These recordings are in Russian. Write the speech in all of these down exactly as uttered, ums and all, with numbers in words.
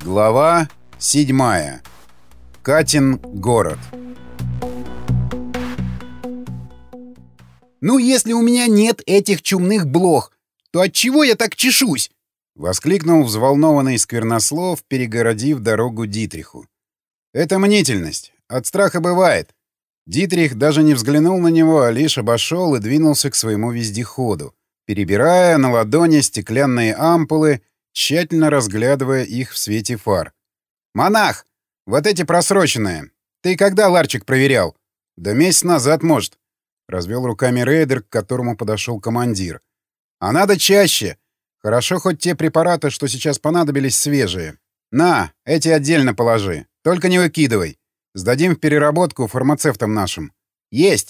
Глава седьмая. Катин город. «Ну, если у меня нет этих чумных блох, то отчего я так чешусь?» — воскликнул взволнованный сквернослов, перегородив дорогу Дитриху. «Это мнительность. От страха бывает». Дитрих даже не взглянул на него, а лишь обошел и двинулся к своему вездеходу, перебирая на ладони стеклянные ампулы, тщательно разглядывая их в свете фар. «Монах! Вот эти просроченные! Ты когда ларчик проверял?» «Да месяц назад, может», — развел руками рейдер, к которому подошел командир. «А надо чаще. Хорошо, хоть те препараты, что сейчас понадобились, свежие. На, эти отдельно положи. Только не выкидывай. Сдадим в переработку фармацевтам нашим. Есть!»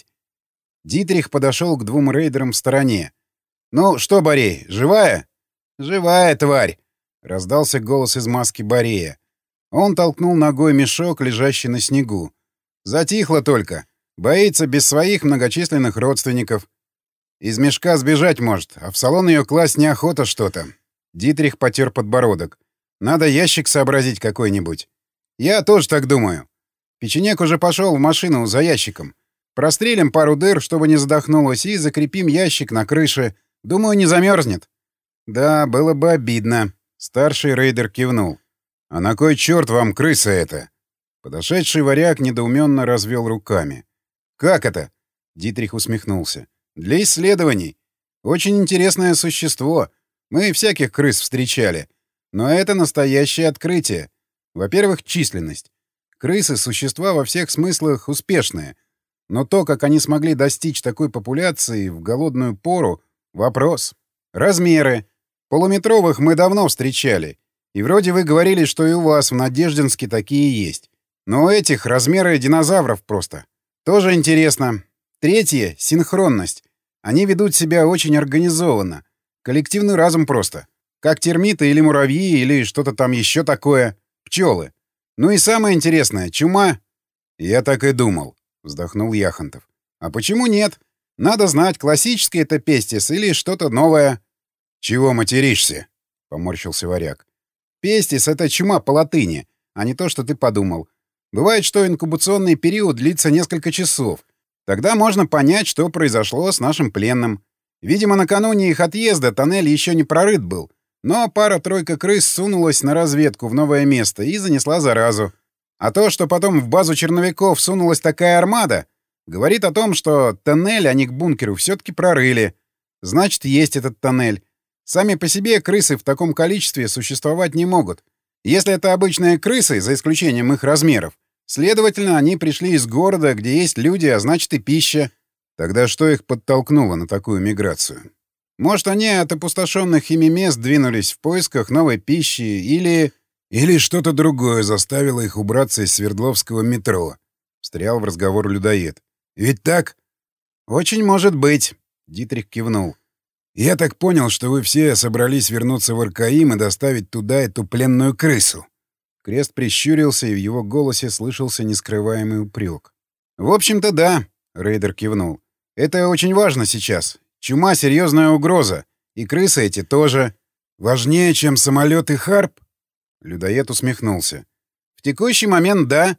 Дитрих подошел к двум рейдерам в стороне. «Ну что, Борей, живая?» «Живая, тварь!» — раздался голос из маски Борея. Он толкнул ногой мешок, лежащий на снегу. «Затихло только. Боится без своих многочисленных родственников. Из мешка сбежать может, а в салон ее класть неохота что-то». Дитрих потер подбородок. «Надо ящик сообразить какой-нибудь». «Я тоже так думаю. Печенек уже пошел в машину за ящиком. Прострелим пару дыр, чтобы не задохнулась, и закрепим ящик на крыше. Думаю, не замерзнет». «Да, было бы обидно». Старший рейдер кивнул. «А на кой черт вам крыса эта?» Подошедший варяг недоуменно развел руками. «Как это?» — Дитрих усмехнулся. «Для исследований. Очень интересное существо. Мы всяких крыс встречали. Но это настоящее открытие. Во-первых, численность. Крысы — существа во всех смыслах успешные. Но то, как они смогли достичь такой популяции в голодную пору — вопрос. Размеры. Полуметровых мы давно встречали. И вроде вы говорили, что и у вас в Надеждинске такие есть. Но у этих размеры динозавров просто. Тоже интересно. Третье — синхронность. Они ведут себя очень организованно. Коллективный разум просто. Как термиты или муравьи, или что-то там еще такое. Пчелы. Ну и самое интересное — чума. Я так и думал, вздохнул Яхонтов. А почему нет? Надо знать, классический это пестис или что-то новое. Чего материшься? Поморщился варяг. Пестис — это чума по латыни, а не то, что ты подумал. Бывает, что инкубационный период длится несколько часов. Тогда можно понять, что произошло с нашим пленным. Видимо, накануне их отъезда тоннель еще не прорыт был, но пара-тройка крыс сунулась на разведку в новое место и занесла заразу. А то, что потом в базу черновиков сунулась такая армада, говорит о том, что тоннель они к бункеру все-таки прорыли. Значит, есть этот тоннель. Сами по себе крысы в таком количестве существовать не могут. Если это обычные крысы, за исключением их размеров, следовательно, они пришли из города, где есть люди, а значит и пища. Тогда что их подтолкнуло на такую миграцию? Может, они от опустошенных ими мест двинулись в поисках новой пищи или... Или что-то другое заставило их убраться из Свердловского метро. Встрял в разговор людоед. Ведь так? Очень может быть, Дитрих кивнул. Я так понял, что вы все собрались вернуться в Аркаим и доставить туда эту пленную крысу. Крест прищурился, и в его голосе слышался нескрываемый упрек. В общем-то, да, рейдер кивнул. Это очень важно сейчас. Чума — серьезная угроза. И крысы эти тоже. Важнее, чем самолет и Харп? Людоед усмехнулся. В текущий момент — да.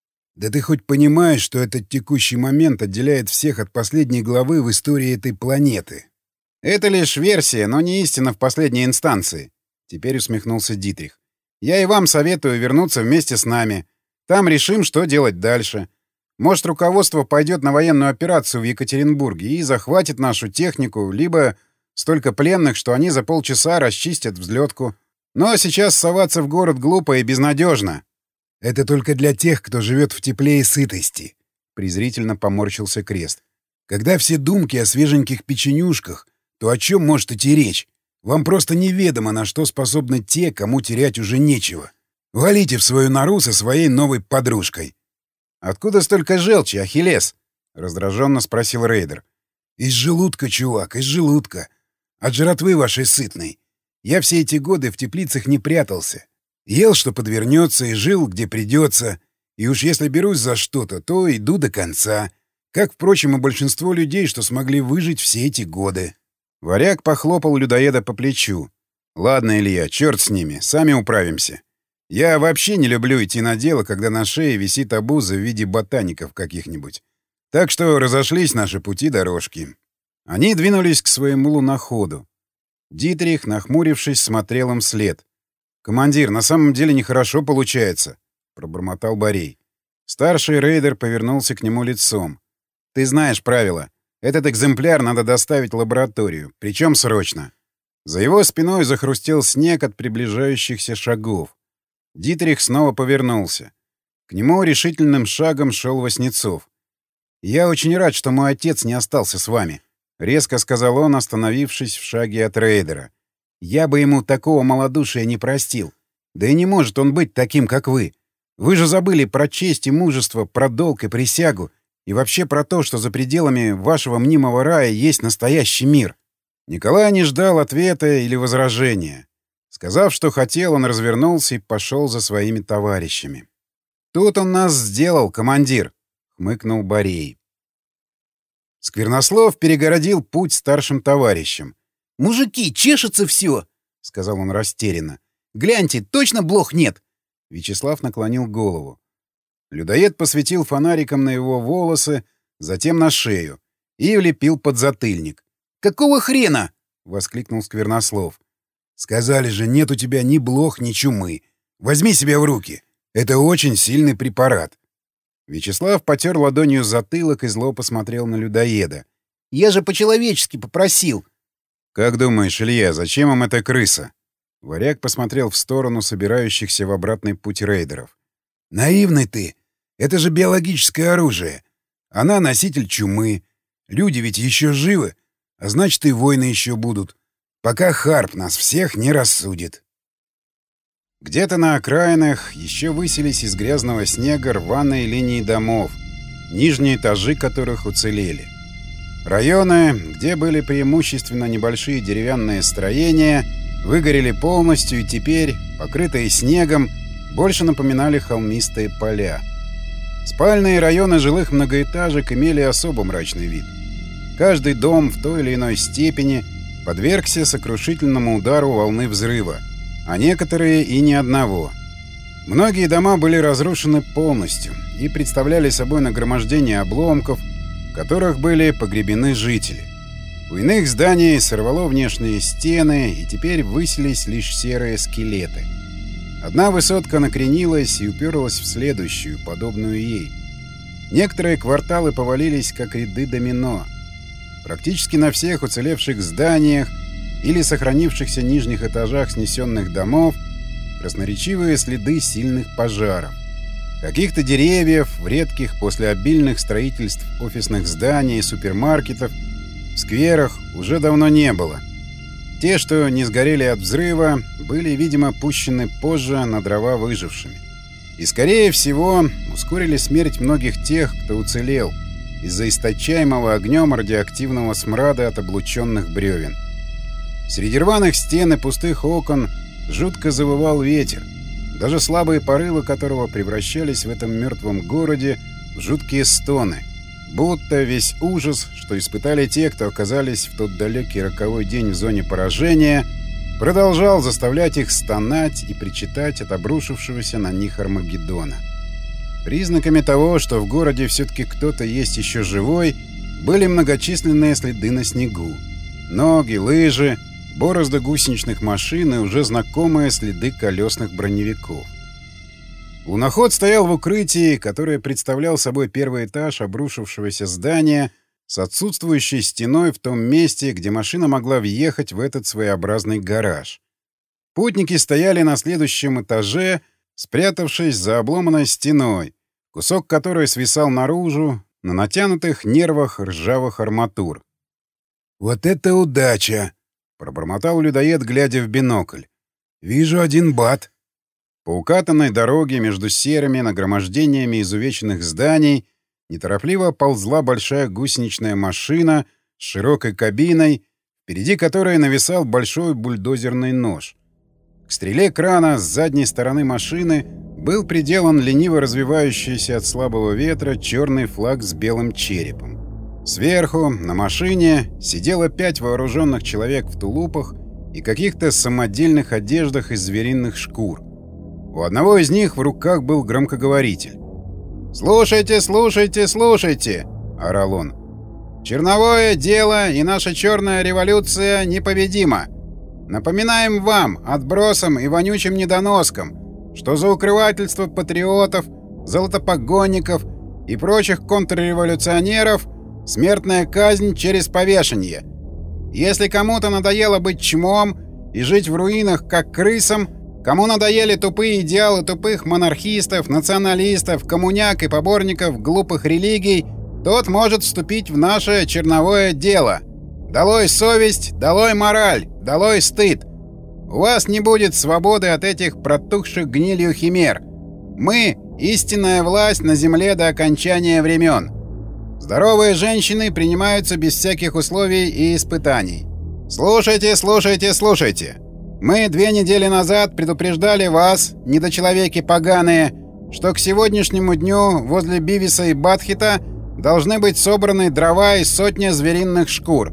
Да ты хоть понимаешь, что этот текущий момент отделяет всех от последней главы в истории этой планеты? Это лишь версия, но не истина в последней инстанции. Теперь усмехнулся Дитрих. Я и вам советую вернуться вместе с нами. Там решим, что делать дальше. Может, руководство пойдет на военную операцию в Екатеринбурге и захватит нашу технику, либо столько пленных, что они за полчаса расчистят взлетку. Но сейчас соваться в город глупо и безнадежно. Это только для тех, кто живет в тепле и сытости. Презрительно поморщился Крест. Когда все думки о свеженьких печенюшках, то о чем может идти речь? Вам просто неведомо, на что способны те, кому терять уже нечего. Валите в свою нору со своей новой подружкой. «Откуда столько желчи, Ахиллес?» — раздраженно спросил рейдер. «Из желудка, чувак, из желудка. От жратвы вашей сытной. Я все эти годы в теплицах не прятался. Ел, что подвернется, и жил, где придется. И уж если берусь за что-то, то иду до конца. Как, впрочем, и большинство людей, что смогли выжить все эти годы». Варяг похлопал людоеда по плечу. «Ладно, Илья, черт с ними, сами управимся. Я вообще не люблю идти на дело, когда на шее висит обуза в виде ботаников каких-нибудь. Так что разошлись наши пути-дорожки. Они двинулись к своему луноходу. Дитрих, нахмурившись, смотрел им вслед. «Командир, на самом деле нехорошо получается», — пробормотал Борей. Старший рейдер повернулся к нему лицом. «Ты знаешь правила. Этот экземпляр надо доставить в лабораторию, причем срочно». За его спиной захрустел снег от приближающихся шагов. Дитрих снова повернулся. К нему решительным шагом шел Васнецов. «Я очень рад, что мой отец не остался с вами», — резко сказал он, остановившись в шаге от рейдера. «Я бы ему такого малодушия не простил. Да и не может он быть таким, как вы. Вы же забыли про честь и мужество, про долг и присягу, и вообще про то, что за пределами вашего мнимого рая есть настоящий мир». Николай не ждал ответа или возражения. Сказав, что хотел, он развернулся и пошел за своими товарищами. «Тут он нас сделал, командир», — хмыкнул Борей. Сквернослов перегородил путь старшим товарищам. «Мужики, чешется все!» — сказал он растерянно. «Гляньте, точно блох нет!» Вячеслав наклонил голову. Людоед посветил фонариком на его волосы, затем на шею, и влепил подзатыльник. «Какого хрена?» — воскликнул Сквернослов. «Сказали же, нет у тебя ни блох, ни чумы. Возьми себя в руки. Это очень сильный препарат». Вячеслав потер ладонью затылок и зло посмотрел на людоеда. «Я же по-человечески попросил». «Как думаешь, Илья, зачем им эта крыса?» Варяг посмотрел в сторону собирающихся в обратный путь рейдеров. «Наивный ты! Это же биологическое оружие. Она носитель чумы. Люди ведь еще живы, а значит, и войны еще будут. Пока Харп нас всех не рассудит». Где-то на окраинах еще высились из грязного снега рваные линии домов, нижние этажи которых уцелели. Районы, где были преимущественно небольшие деревянные строения, выгорели полностью и теперь, покрытые снегом, больше напоминали холмистые поля. Спальные районы жилых многоэтажек имели особо мрачный вид. Каждый дом в той или иной степени подвергся сокрушительному удару волны взрыва, а некоторые и ни одного. Многие дома были разрушены полностью и представляли собой нагромождение обломков, в которых были погребены жители. У иных зданий сорвало внешние стены, и теперь высились лишь серые скелеты. Одна высотка накренилась и уперлась в следующую, подобную ей. Некоторые кварталы повалились, как ряды домино. Практически на всех уцелевших зданиях или сохранившихся нижних этажах снесенных домов красноречивые следы сильных пожаров. Каких-то деревьев в редких после обильных строительств офисных зданий и супермаркетов в скверах уже давно не было. Те, что не сгорели от взрыва, были, видимо, пущены позже на дрова выжившими. И, скорее всего, ускорили смерть многих тех, кто уцелел, из-за источаемого огнем радиоактивного смрада от облученных бревен. Среди рваных стен и пустых окон жутко завывал ветер, даже слабые порывы которого превращались в этом мертвом городе в жуткие стоны, будто весь ужас, что испытали те, кто оказались в тот далекий роковой день в зоне поражения, продолжал заставлять их стонать и причитать от обрушившегося на них Армагеддона. Признаками того, что в городе все-таки кто-то есть еще живой, были многочисленные следы на снегу. Ноги, лыжи, борозды гусеничных машин и уже знакомые следы колесных броневиков. Луноход стоял в укрытии, которое представлял собой первый этаж обрушившегося здания с отсутствующей стеной в том месте, где машина могла въехать в этот своеобразный гараж. Путники стояли на следующем этаже, спрятавшись за обломанной стеной, кусок которой свисал наружу на натянутых нервах ржавых арматур. «Вот это удача!» — пробормотал людоед, глядя в бинокль. «Вижу один бат». По укатанной дороге между серыми нагромождениями изувеченных зданий неторопливо ползла большая гусеничная машина с широкой кабиной, впереди которой нависал большой бульдозерный нож. К стреле крана с задней стороны машины был приделан лениво развивающийся от слабого ветра черный флаг с белым черепом. Сверху, на машине, сидело пять вооруженных человек в тулупах и каких-то самодельных одеждах из звериных шкур. У одного из них в руках был громкоговоритель. «Слушайте, слушайте, слушайте!» — орал он. «Черновое дело и наша черная революция непобедима. Напоминаем вам, отбросам и вонючим недоноскам, что за укрывательство патриотов, золотопогонников и прочих контрреволюционеров смертная казнь через повешение. Если кому-то надоело быть чмом и жить в руинах, как крысам, кому надоели тупые идеалы тупых монархистов, националистов, коммуняк и поборников глупых религий, тот может вступить в наше черновое дело. Долой совесть, долой мораль, долой стыд. У вас не будет свободы от этих протухших гнилью химер. Мы — истинная власть на земле до окончания времен. Здоровые женщины принимаются без всяких условий и испытаний. Слушайте, слушайте, слушайте. Мы две недели назад предупреждали вас, недочеловеки поганые, что к сегодняшнему дню возле Бивиса и Батхита должны быть собраны дрова и сотня звериных шкур.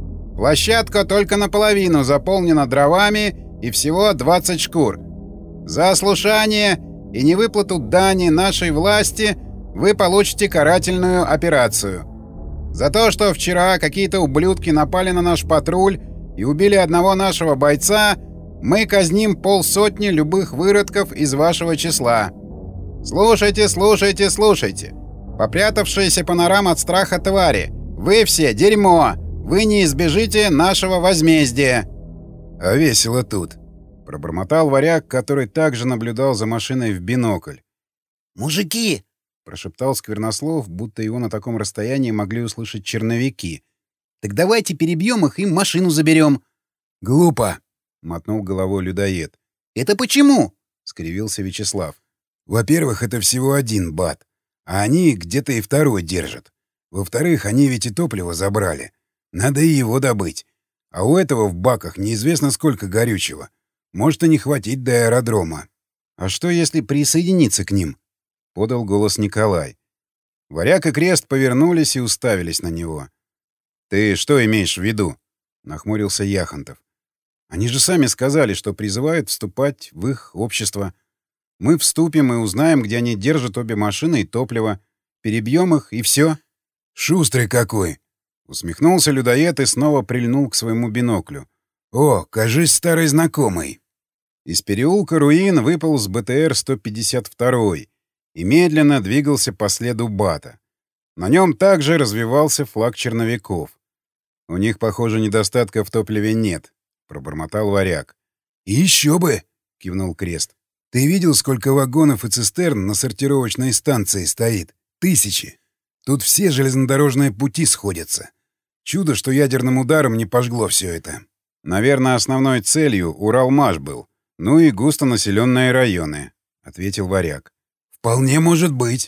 Площадка только наполовину заполнена дровами и всего двадцать шкур. За ослушание и невыплату дани нашей власти вы получите карательную операцию. За то, что вчера какие-то ублюдки напали на наш патруль и убили одного нашего бойца, мы казним полсотни любых выродков из вашего числа. Слушайте, слушайте, слушайте. Попрятавшиеся по норам от страха твари. Вы все дерьмо. Вы не избежите нашего возмездия. — А весело тут, — пробормотал варяг, который также наблюдал за машиной в бинокль. — Мужики! — прошептал Сквернослов, будто его на таком расстоянии могли услышать черновики. — Так давайте перебьем их и машину заберем. — Глупо, — мотнул головой людоед. — Это почему? — скривился Вячеслав. — Во-первых, это всего один бат, а они где-то и второй держат. Во-вторых, они ведь и топливо забрали. Надо и его добыть. А у этого в баках неизвестно сколько горючего. Может и не хватить до аэродрома. — А что, если присоединиться к ним? — подал голос Николай. Варяг и Крест повернулись и уставились на него. — Ты что имеешь в виду? — нахмурился Яхонтов. — Они же сами сказали, что призывают вступать в их общество. Мы вступим и узнаем, где они держат обе машины и топливо. Перебьем их, и все. — Шустрый какой! — усмехнулся людоед и снова прильнул к своему биноклю. — О, кажись, старый знакомый. Из переулка руин выполз БТР сто пятьдесят два и медленно двигался по следу бата. На нем также развивался флаг черновиков. — У них, похоже, недостатка в топливе нет, — пробормотал варяг. — Еще бы! — кивнул Крест. — Ты видел, сколько вагонов и цистерн на сортировочной станции стоит? Тысячи! Тут все железнодорожные пути сходятся. Чудо, что ядерным ударом не пожгло все это. Наверное, основной целью Уралмаш был. Ну и густонаселенные районы, — ответил варяг. Вполне может быть.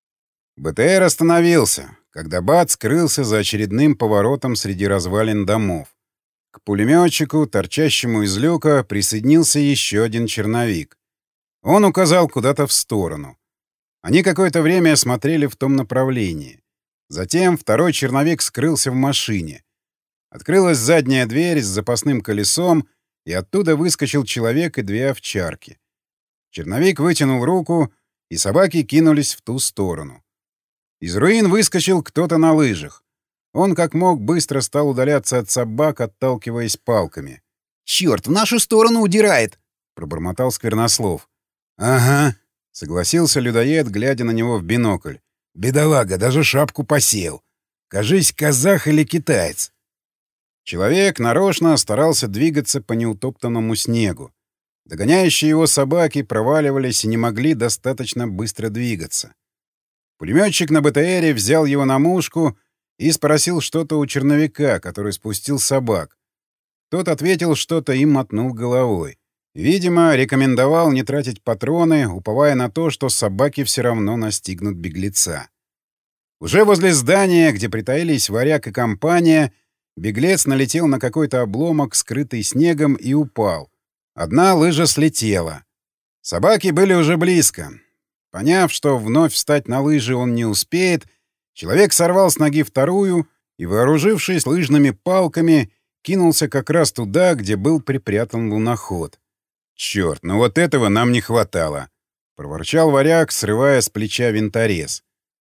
БТР остановился, когда бат скрылся за очередным поворотом среди развалин домов. К пулеметчику, торчащему из люка, присоединился еще один черновик. Он указал куда-то в сторону. Они какое-то время смотрели в том направлении. Затем второй черновик скрылся в машине. Открылась задняя дверь с запасным колесом, и оттуда выскочил человек и две овчарки. Черновик вытянул руку, и собаки кинулись в ту сторону. Из руин выскочил кто-то на лыжах. Он как мог быстро стал удаляться от собак, отталкиваясь палками. «Черт, в нашу сторону удирает!» — пробормотал Сквернослов. «Ага», — согласился людоед, глядя на него в бинокль. «Бедолага, даже шапку посеял. Кажись, казах или китаец». Человек нарочно старался двигаться по неутоптанному снегу. Догоняющие его собаки проваливались и не могли достаточно быстро двигаться. Пулеметчик на БТРе взял его на мушку и спросил что-то у черновика, который спустил собак. Тот ответил что-то и мотнул головой. Видимо, рекомендовал не тратить патроны, уповая на то, что собаки все равно настигнут беглеца. Уже возле здания, где притаились варяг и компания, беглец налетел на какой-то обломок, скрытый снегом, и упал. Одна лыжа слетела. Собаки были уже близко. Поняв, что вновь встать на лыжи он не успеет, человек сорвал с ноги вторую и, вооружившись лыжными палками, кинулся как раз туда, где был припрятан луноход. «Черт, ну вот этого нам не хватало!» — проворчал варяг, срывая с плеча винторез.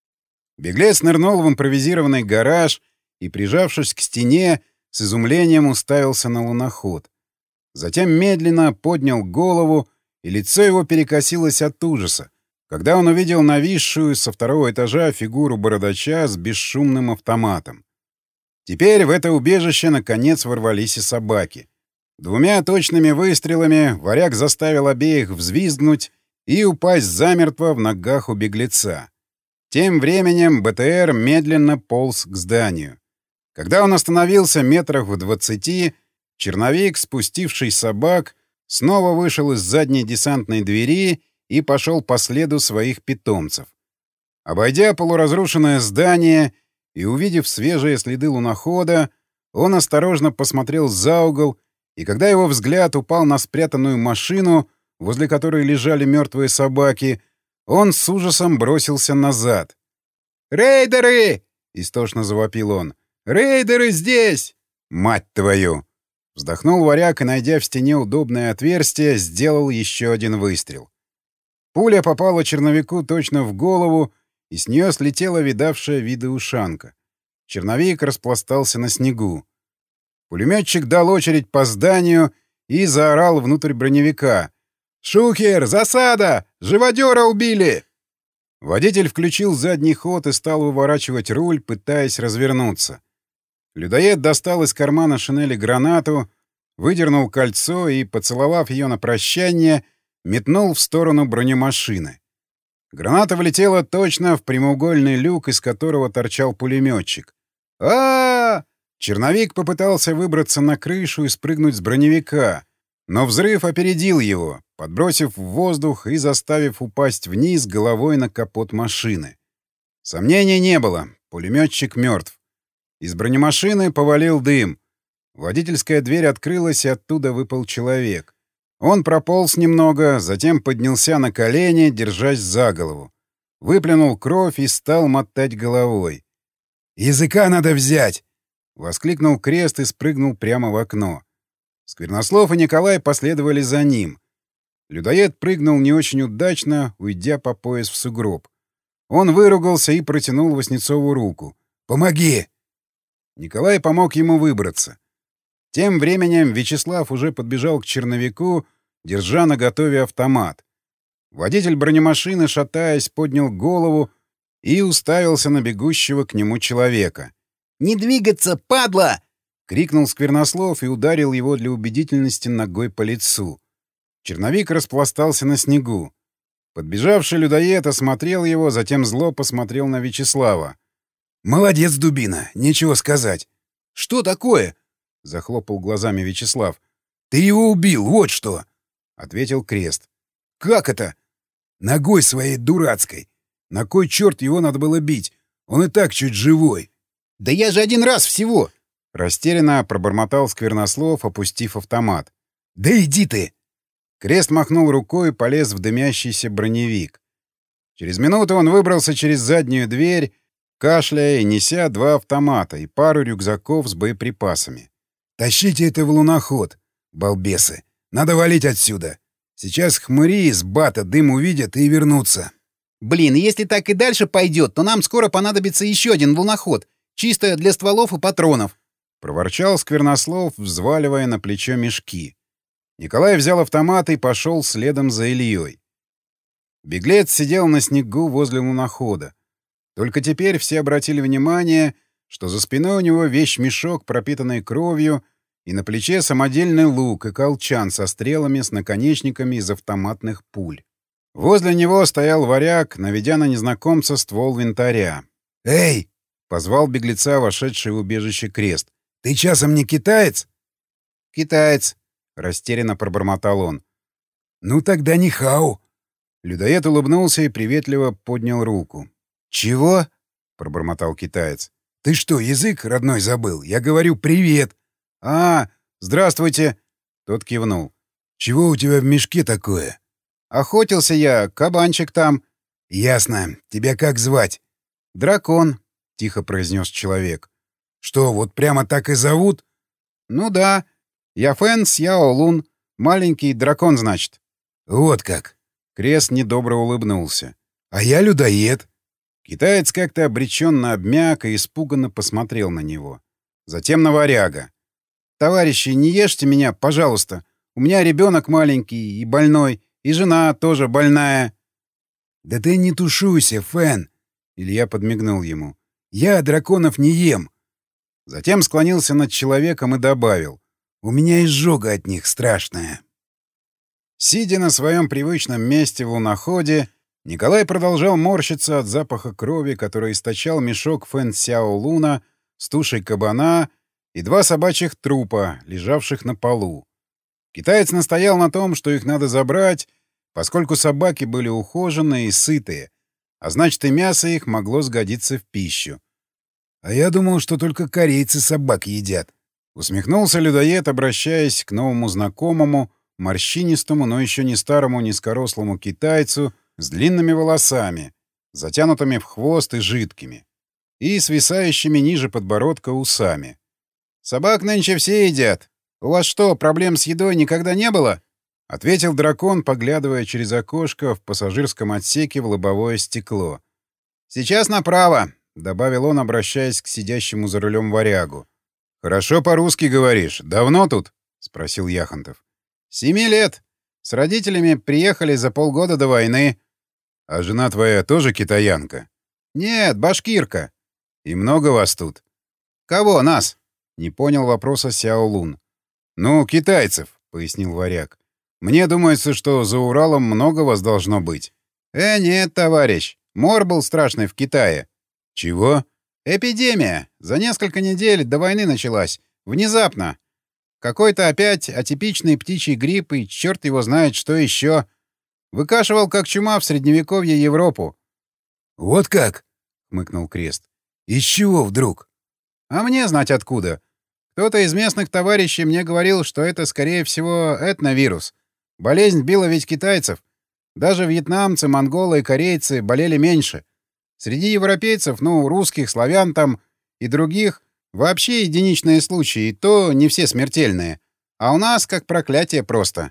Беглец нырнул в импровизированный гараж и, прижавшись к стене, с изумлением уставился на луноход. Затем медленно поднял голову, и лицо его перекосилось от ужаса, когда он увидел нависшую со второго этажа фигуру бородача с бесшумным автоматом. Теперь в это убежище наконец ворвались и собаки. Двумя точными выстрелами варяг заставил обеих взвизгнуть и упасть замертво в ногах у беглеца. Тем временем БТР медленно полз к зданию. Когда он остановился метрах в двадцати, черновик, спустивший собак, снова вышел из задней десантной двери и пошел по следу своих питомцев. Обойдя полуразрушенное здание и увидев свежие следы лунохода, он осторожно посмотрел за угол, и когда его взгляд упал на спрятанную машину, возле которой лежали мертвые собаки, он с ужасом бросился назад. «Рейдеры!» — истошно завопил он. «Рейдеры здесь!» «Мать твою!» Вздохнул варяг и, найдя в стене удобное отверстие, сделал еще один выстрел. Пуля попала черновику точно в голову, и с нее слетела видавшая виды ушанка. Черновик распластался на снегу. Пулеметчик дал очередь по зданию и заорал внутрь броневика. «Шухер! Засада! Живодера убили!» Водитель включил задний ход и стал выворачивать руль, пытаясь развернуться. Людоед достал из кармана шинели гранату, выдернул кольцо и, поцеловав ее на прощание, метнул в сторону бронемашины. Граната влетела точно в прямоугольный люк, из которого торчал пулеметчик. а, -а, -а Черновик попытался выбраться на крышу и спрыгнуть с броневика, но взрыв опередил его, подбросив в воздух и заставив упасть вниз головой на капот машины. Сомнений не было. Пулеметчик мертв. Из бронемашины повалил дым. Водительская дверь открылась, и оттуда выпал человек. Он прополз немного, затем поднялся на колени, держась за голову. Выплюнул кровь и стал мотать головой. «Языка надо взять!» — воскликнул Крест и спрыгнул прямо в окно. Сквернослов и Николай последовали за ним. Людоед прыгнул не очень удачно, уйдя по пояс в сугроб. Он выругался и протянул Васнецову руку. «Помоги!» Николай помог ему выбраться. Тем временем Вячеслав уже подбежал к черновику, держа наготове автомат. Водитель бронемашины, шатаясь, поднял голову и уставился на бегущего к нему человека. «Не двигаться, падла!» — крикнул Сквернослов и ударил его для убедительности ногой по лицу. Черновик распластался на снегу. Подбежавший людоед осмотрел его, затем зло посмотрел на Вячеслава. «Молодец, дубина, нечего сказать». «Что такое?» — захлопал глазами Вячеслав. «Ты его убил, вот что!» — ответил Крест. «Как это?» «Ногой своей дурацкой. На кой черт его надо было бить? Он и так чуть живой». «Да я же один раз всего!» — растерянно пробормотал Сквернослов, опустив автомат. «Да иди ты!» Крест махнул рукой и полез в дымящийся броневик. Через минуту он выбрался через заднюю дверь, кашляя и неся два автомата и пару рюкзаков с боеприпасами. «Тащите это в луноход, балбесы! Надо валить отсюда! Сейчас хмыри из бата дым увидят и вернутся!» «Блин, если так и дальше пойдет, то нам скоро понадобится еще один луноход, чисто для стволов и патронов!» — проворчал Сквернослов, взваливая на плечо мешки. Николай взял автомат и пошел следом за Ильей. Беглец сидел на снегу возле лунохода. Только теперь все обратили внимание, что за спиной у него вещмешок, пропитанный кровью, и на плече самодельный лук и колчан со стрелами с наконечниками из автоматных пуль. Возле него стоял варяг, наведя на незнакомца ствол винтаря. «Эй!» — позвал беглеца, вошедший в убежище Крест. «Ты часом не китаец?» «Китаец», — растерянно пробормотал он. «Ну тогда не хау». Людоед улыбнулся и приветливо поднял руку. «Чего?» — пробормотал китаец. «Ты что, язык родной забыл? Я говорю привет!» «А, здравствуйте!» — тот кивнул. «Чего у тебя в мешке такое?» «Охотился я, кабанчик там». «Ясно. Тебя как звать?» «Дракон», — тихо произнес человек. «Что, вот прямо так и зовут?» «Ну да. Я Фэн Сяо Лун. Маленький дракон, значит. Вот как. Крест недобро улыбнулся. А я людоед. Китаец как-то обреченно обмяк и испуганно посмотрел на него. Затем на варяга. «Товарищи, не ешьте меня, пожалуйста. У меня ребенок маленький и больной, и жена тоже больная». «Да ты не тушуйся, Фэн!» Илья подмигнул ему. «Я драконов не ем!» Затем склонился над человеком и добавил. «У меня изжога от них страшная». Сидя на своем привычном месте в луноходе, Николай продолжал морщиться от запаха крови, который источал мешок Фэн Сяо Луна с тушей кабана и два собачьих трупа, лежавших на полу. Китаец настоял на том, что их надо забрать, поскольку собаки были ухоженные и сытые, а значит, и мясо их могло сгодиться в пищу. «А я думал, что только корейцы собак едят», — усмехнулся людоед, обращаясь к новому знакомому, морщинистому, но еще не старому низкорослому китайцу с длинными волосами, затянутыми в хвост и жидкими, и свисающими ниже подбородка усами. «Собак нынче все едят. У вас что, проблем с едой никогда не было?» — ответил дракон, поглядывая через окошко в пассажирском отсеке в лобовое стекло. «Сейчас направо», — добавил он, обращаясь к сидящему за рулем варягу. «Хорошо по-русски говоришь. Давно тут?» — спросил Яхонтов. «Семи лет. С родителями приехали за полгода до войны». «А жена твоя тоже китаянка?» «Нет, башкирка». «И много вас тут?» «Кого, нас?» — не понял вопроса Сяо Лун. «Ну, китайцев», — пояснил варяг. «Мне думается, что за Уралом много вас должно быть». «Э, нет, товарищ. Мор был страшный в Китае». «Чего?» «Эпидемия. За несколько недель до войны началась. Внезапно. Какой-то опять атипичный птичий грипп и черт его знает, что еще. Выкашивал, как чума в Средневековье, Европу». «Вот как?» — хмыкнул Крест. «Из чего вдруг?» «А мне знать откуда. Кто-то из местных товарищей мне говорил, что это, скорее всего, этновирус. Болезнь била ведь китайцев. Даже вьетнамцы, монголы и корейцы болели меньше. Среди европейцев, ну, русских, славян там и других, вообще единичные случаи, и то не все смертельные. А у нас как проклятие просто».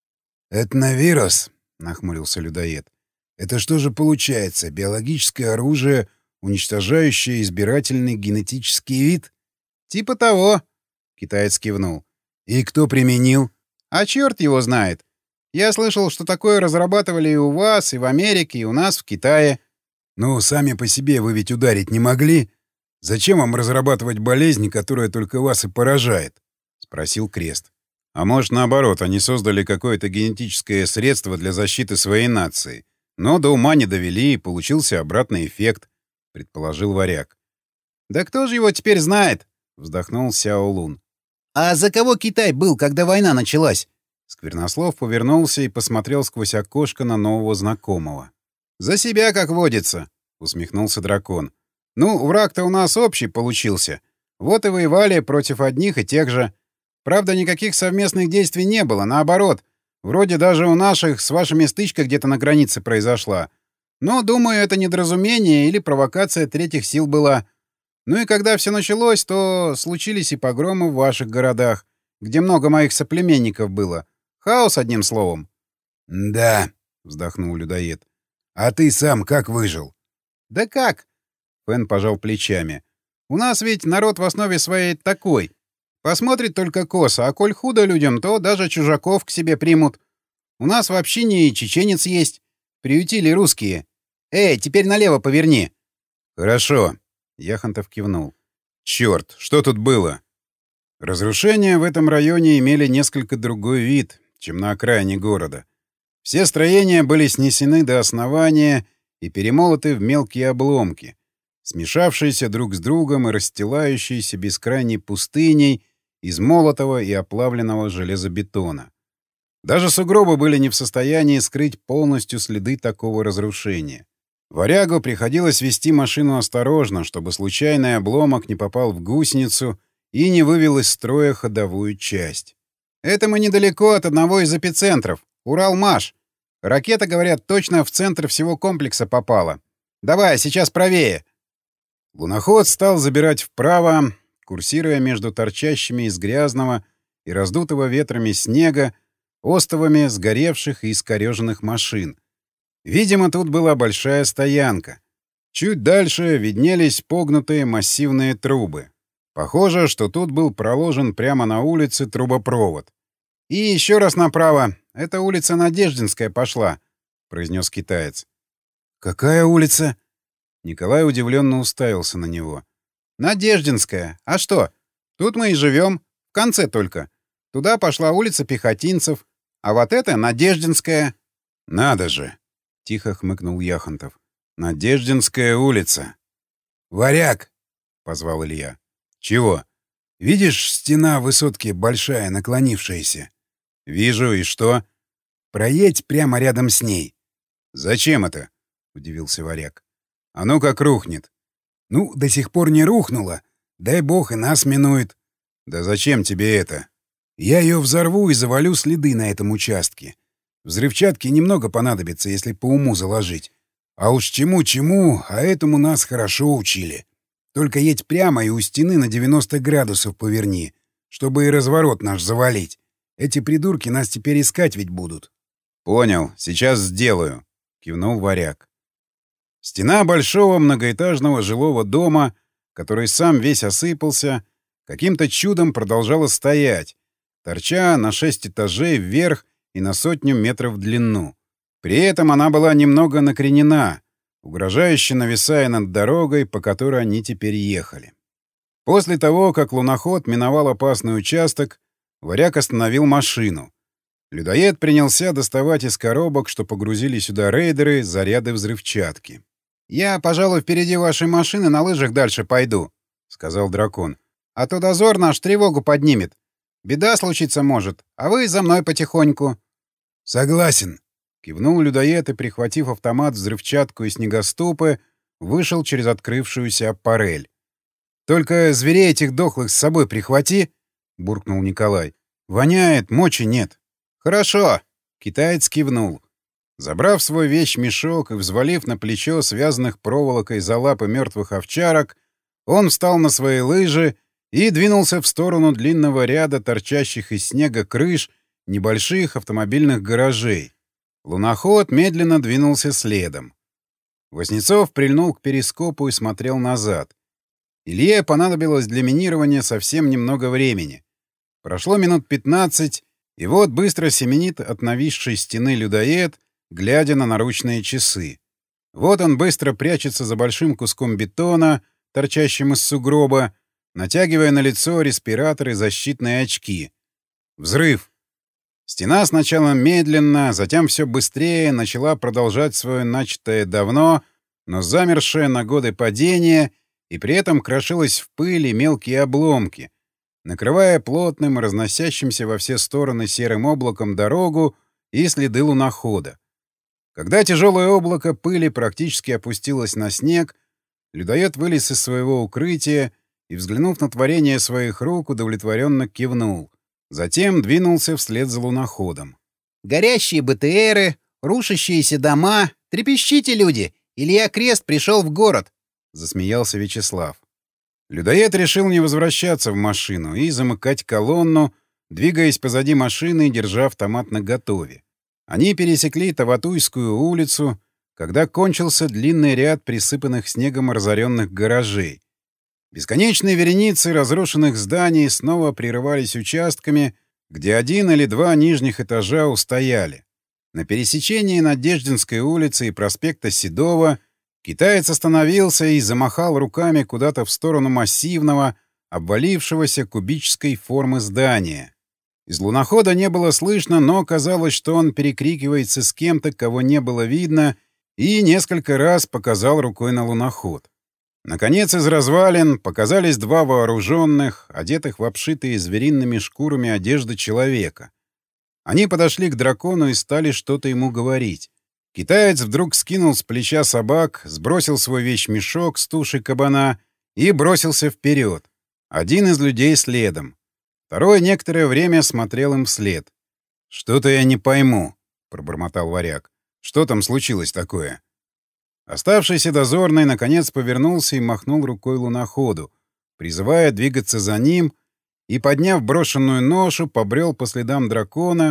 «Этновирус», — нахмурился людоед. «Это что же получается, биологическое оружие, уничтожающее избирательный генетический вид?» «Типа того», — китаец кивнул. «И кто применил?» «А черт его знает. Я слышал, что такое разрабатывали и у вас, и в Америке, и у нас в Китае». «Ну, сами по себе вы ведь ударить не могли. Зачем вам разрабатывать болезнь, которая только вас и поражает?» — спросил Крест. «А может, наоборот, они создали какое-то генетическое средство для защиты своей нации, но до ума не довели, и получился обратный эффект», — предположил варяг. «Да кто же его теперь знает?» — вздохнул Сяо Лун. «А за кого Китай был, когда война началась?» Сквернослов повернулся и посмотрел сквозь окошко на нового знакомого. «За себя, как водится», — усмехнулся дракон. «Ну, враг-то у нас общий получился. Вот и воевали против одних и тех же. Правда, никаких совместных действий не было, наоборот. Вроде даже у наших с вашими стычка где-то на границе произошла. Но, думаю, это недоразумение или провокация третьих сил была. Ну и когда все началось, то случились и погромы в ваших городах, где много моих соплеменников было. Хаос, одним словом». «Да», — вздохнул людоед. «А ты сам как выжил?» «Да как?» — Фэн пожал плечами. «У нас ведь народ в основе своей такой. Посмотрит только косо, а коль худо людям, то даже чужаков к себе примут. У нас в общине и чеченец есть. Приютили русские. Эй, теперь налево поверни». «Хорошо», — Яхонтов кивнул. «Черт, что тут было?» Разрушения в этом районе имели несколько другой вид, чем на окраине города. Все строения были снесены до основания и перемолоты в мелкие обломки, смешавшиеся друг с другом и расстилающиеся бескрайней пустыней из молотого и оплавленного железобетона. Даже сугробы были не в состоянии скрыть полностью следы такого разрушения. Варягу приходилось вести машину осторожно, чтобы случайный обломок не попал в гусеницу и не вывел из строя ходовую часть. «Это мы недалеко от одного из эпицентров. Уралмаш. Ракета, говорят, точно в центр всего комплекса попала. Давай, сейчас правее». Луноход стал забирать вправо, курсируя между торчащими из грязного и раздутого ветрами снега остовами сгоревших и искореженных машин. Видимо, тут была большая стоянка. Чуть дальше виднелись погнутые массивные трубы. Похоже, что тут был проложен прямо на улице трубопровод. «И еще раз направо. Это улица Надеждинская пошла», — произнес китаец. «Какая улица?» Николай удивленно уставился на него. «Надеждинская. А что? Тут мы и живем. В конце только. Туда пошла улица Пехотинцев. А вот это Надеждинская». «Надо же!» — тихо хмыкнул Яхонтов. «Надеждинская улица». «Варяг!» — позвал Илья. «Чего?» «Видишь, стена высотки большая, наклонившаяся?» «Вижу, и что?» «Проедь прямо рядом с ней». «Зачем это?» — удивился Варяг. «А ну как рухнет». «Ну, до сих пор не рухнула. Дай бог и нас минует». «Да зачем тебе это?» «Я ее взорву и завалю следы на этом участке. Взрывчатки немного понадобится, если по уму заложить. А уж чему-чему, а этому нас хорошо учили. Только едь прямо и у стены на девяносто градусов поверни, чтобы и разворот наш завалить. Эти придурки нас теперь искать ведь будут». «Понял, сейчас сделаю», — кивнул Варяг. Стена большого многоэтажного жилого дома, который сам весь осыпался, каким-то чудом продолжала стоять, торча на шесть этажей вверх и на сотню метров в длину. При этом она была немного накренена, угрожающе нависая над дорогой, по которой они теперь ехали. После того, как луноход миновал опасный участок, Варяг остановил машину. Людоед принялся доставать из коробок, что погрузили сюда рейдеры, заряды взрывчатки. «Я, пожалуй, впереди вашей машины на лыжах дальше пойду», — сказал дракон. «А то дозор наш тревогу поднимет. Беда случиться может, а вы за мной потихоньку». «Согласен», — кивнул людоед и, прихватив автомат, взрывчатку и снегоступы, вышел через открывшуюся аппарель. «Только зверей этих дохлых с собой прихвати», — буркнул Николай. «Воняет, мочи нет». «Хорошо», — китаец кивнул. Забрав свой вещмешок и взвалив на плечо связанных проволокой за лапы мертвых овчарок, он встал на свои лыжи и двинулся в сторону длинного ряда торчащих из снега крыш небольших автомобильных гаражей. Луноход медленно двинулся следом. Васнецов прильнул к перископу и смотрел назад. Илье понадобилось для минирования совсем немного времени. Прошло минут пятнадцать, и вот быстро семенит от нависшей стены людоед, глядя на наручные часы. Вот он быстро прячется за большим куском бетона, торчащим из сугроба, натягивая на лицо респираторы и защитные очки. Взрыв. Стена сначала медленно, затем все быстрее начала продолжать свое начатое давно, но замершее на годы падение, и при этом крошилась в пыль и мелкие обломки, накрывая плотным, разносящимся во все стороны серым облаком дорогу и следы лунохода. Когда тяжелое облако пыли практически опустилось на снег, людоед вылез из своего укрытия и, взглянув на творение своих рук, удовлетворенно кивнул. Затем двинулся вслед за луноходом. «Горящие БТРы, рушащиеся дома. Трепещите, люди! Илья Крест пришел в город!» — засмеялся Вячеслав. Людоед решил не возвращаться в машину и замыкать колонну, двигаясь позади машины и держа автомат наготове. Они пересекли Таватуйскую улицу, когда кончился длинный ряд присыпанных снегом разоренных гаражей. Бесконечные вереницы разрушенных зданий снова прерывались участками, где один или два нижних этажа устояли. На пересечении Надеждинской улицы и проспекта Седова китаец остановился и замахал руками куда-то в сторону массивного, обвалившегося кубической формы здания. Из лунохода не было слышно, но казалось, что он перекрикивается с кем-то, кого не было видно, и несколько раз показал рукой на луноход. Наконец, из развалин показались два вооруженных, одетых в обшитые звериными шкурами одежды человека. Они подошли к дракону и стали что-то ему говорить. Китаец вдруг скинул с плеча собак, сбросил свой вещмешок с тушей кабана и бросился вперед. Один из людей следом. Второй некоторое время смотрел им вслед. «Что-то я не пойму», — пробормотал Варяг. «Что там случилось такое?» Оставшийся дозорный, наконец, повернулся и махнул рукой луноходу, призывая двигаться за ним, и, подняв брошенную ношу, побрел по следам дракона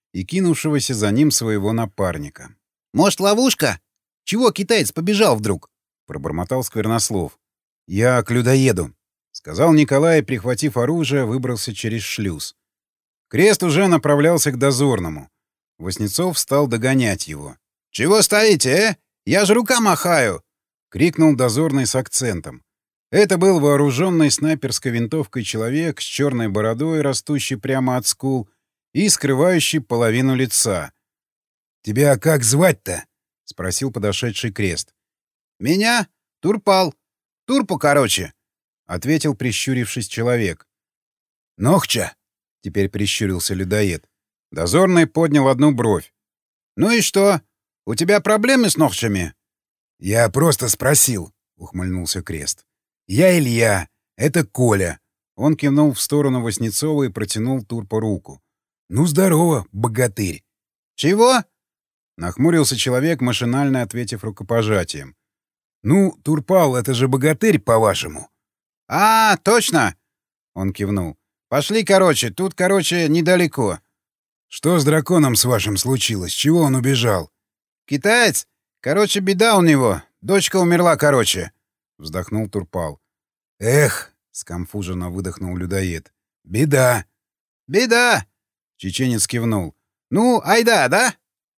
и кинувшегося за ним своего напарника. «Может, ловушка? Чего китаец побежал вдруг?» — пробормотал Сквернослов. «Я к людоеду», — сказал Николай, и, прихватив оружие, выбрался через шлюз. Крест уже направлялся к дозорному. Васнецов стал догонять его. «Чего стоите, э? Я же рука махаю!» — крикнул дозорный с акцентом. Это был вооруженный снайперской винтовкой человек с черной бородой, растущей прямо от скул, и скрывающий половину лица. «Тебя как звать-то?» — спросил подошедший Крест. «Меня? Турпал. Турпу, короче», — ответил, прищурившись, человек. «Нохча?» — теперь прищурился людоед. Дозорный поднял одну бровь. «Ну и что? У тебя проблемы с ногчами?» «Я просто спросил», — ухмыльнулся Крест. «Я Илья. Это Коля». Он кивнул в сторону Васнецова и протянул Турпу руку. «Ну, здорово, богатырь». «Чего?» — нахмурился человек, машинально ответив рукопожатием. «Ну, Турпал, это же богатырь, по-вашему». «А, точно!» — он кивнул. «Пошли, короче. Тут, короче, недалеко». «Что с драконом с вашим случилось? Чего он убежал?» «Китаец? Короче, беда у него. Дочка умерла, короче», — вздохнул Турпал. «Эх!» — сконфуженно выдохнул людоед. «Беда!» «Беда!» — чеченец кивнул. «Ну, айда, да?»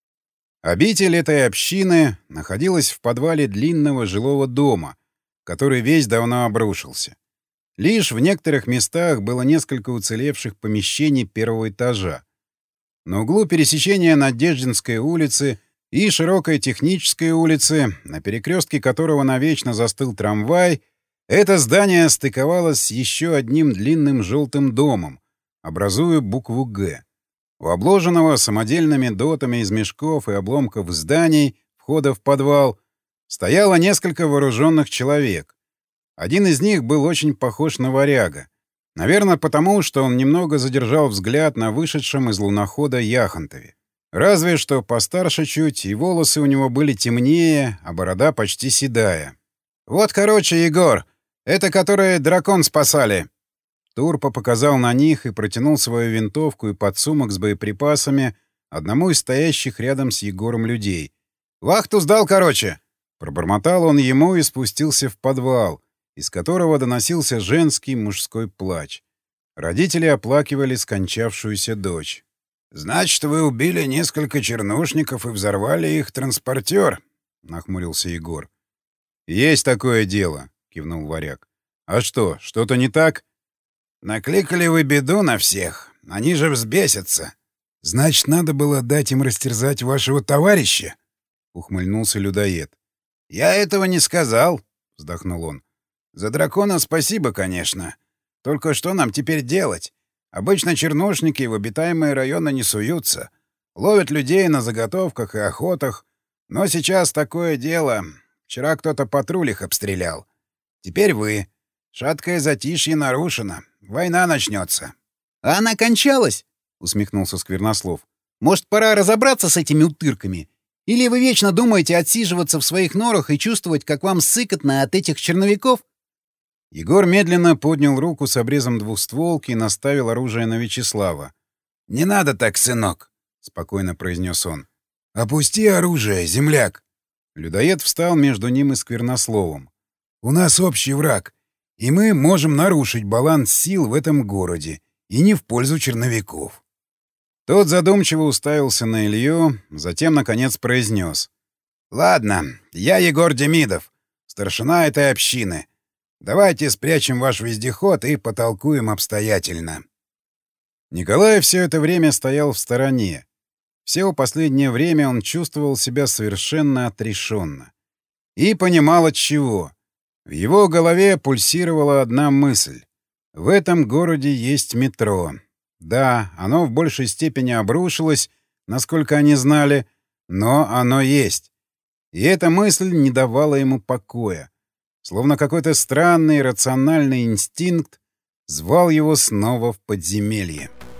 Обитель этой общины находилась в подвале длинного жилого дома, который весь давно обрушился. Лишь в некоторых местах было несколько уцелевших помещений первого этажа. На углу пересечения Надеждинской улицы и широкой Технической улицы, на перекрестке которого навечно застыл трамвай, это здание стыковалось с еще одним длинным желтым домом, образуя букву «Г». У обложенного самодельными дотами из мешков и обломков зданий, входа в подвал, стояло несколько вооруженных человек. Один из них был очень похож на варяга. Наверное, потому, что он немного задержал взгляд на вышедшем из лунохода Яхонтове. Разве что постарше чуть, и волосы у него были темнее, а борода почти седая. «Вот, короче, Егор, это которые дракон спасали». Турпа показал на них и протянул свою винтовку и подсумок с боеприпасами одному из стоящих рядом с Егором людей. «Вахту сдал, короче». Пробормотал он ему и спустился в подвал, из которого доносился женский мужской плач. Родители оплакивали скончавшуюся дочь. «Значит, вы убили несколько чернушников и взорвали их транспортер?» — нахмурился Егор. «Есть такое дело», — кивнул варяг. «А что, что-то не так?» «Накликали вы беду на всех. Они же взбесятся. Значит, надо было дать им растерзать вашего товарища?» — ухмыльнулся людоед. «Я этого не сказал», — вздохнул он. «За дракона спасибо, конечно. Только что нам теперь делать? Обычно чернушники в обитаемые районы не суются. Ловят людей на заготовках и охотах. Но сейчас такое дело. Вчера кто-то патруль их обстрелял. Теперь вы. Шаткое затишье нарушено. Война начнется». «А она кончалась?» — усмехнулся Сквернослов. «Может, пора разобраться с этими утырками? Или вы вечно думаете отсиживаться в своих норах и чувствовать, как вам сыкотно от этих черновиков?» Егор медленно поднял руку с обрезом двухстволки и наставил оружие на Вячеслава. «Не надо так, сынок», — спокойно произнес он. «Опусти оружие, земляк». Людоед встал между ним и Сквернословом. «У нас общий враг, и мы можем нарушить баланс сил в этом городе, и не в пользу черновиков». Тот задумчиво уставился на Илью, затем, наконец, произнес. «Ладно, я Егор Демидов, старшина этой общины. Давайте спрячем ваш вездеход и потолкуем обстоятельно». Николай все это время стоял в стороне. Все последнее время он чувствовал себя совершенно отрешенно. И понимал, отчего. В его голове пульсировала одна мысль. В этом городе есть метро. Да, оно в большей степени обрушилось, насколько они знали, но оно есть. И эта мысль не давала ему покоя. Словно какой-то странный рациональный инстинкт звал его снова в подземелье.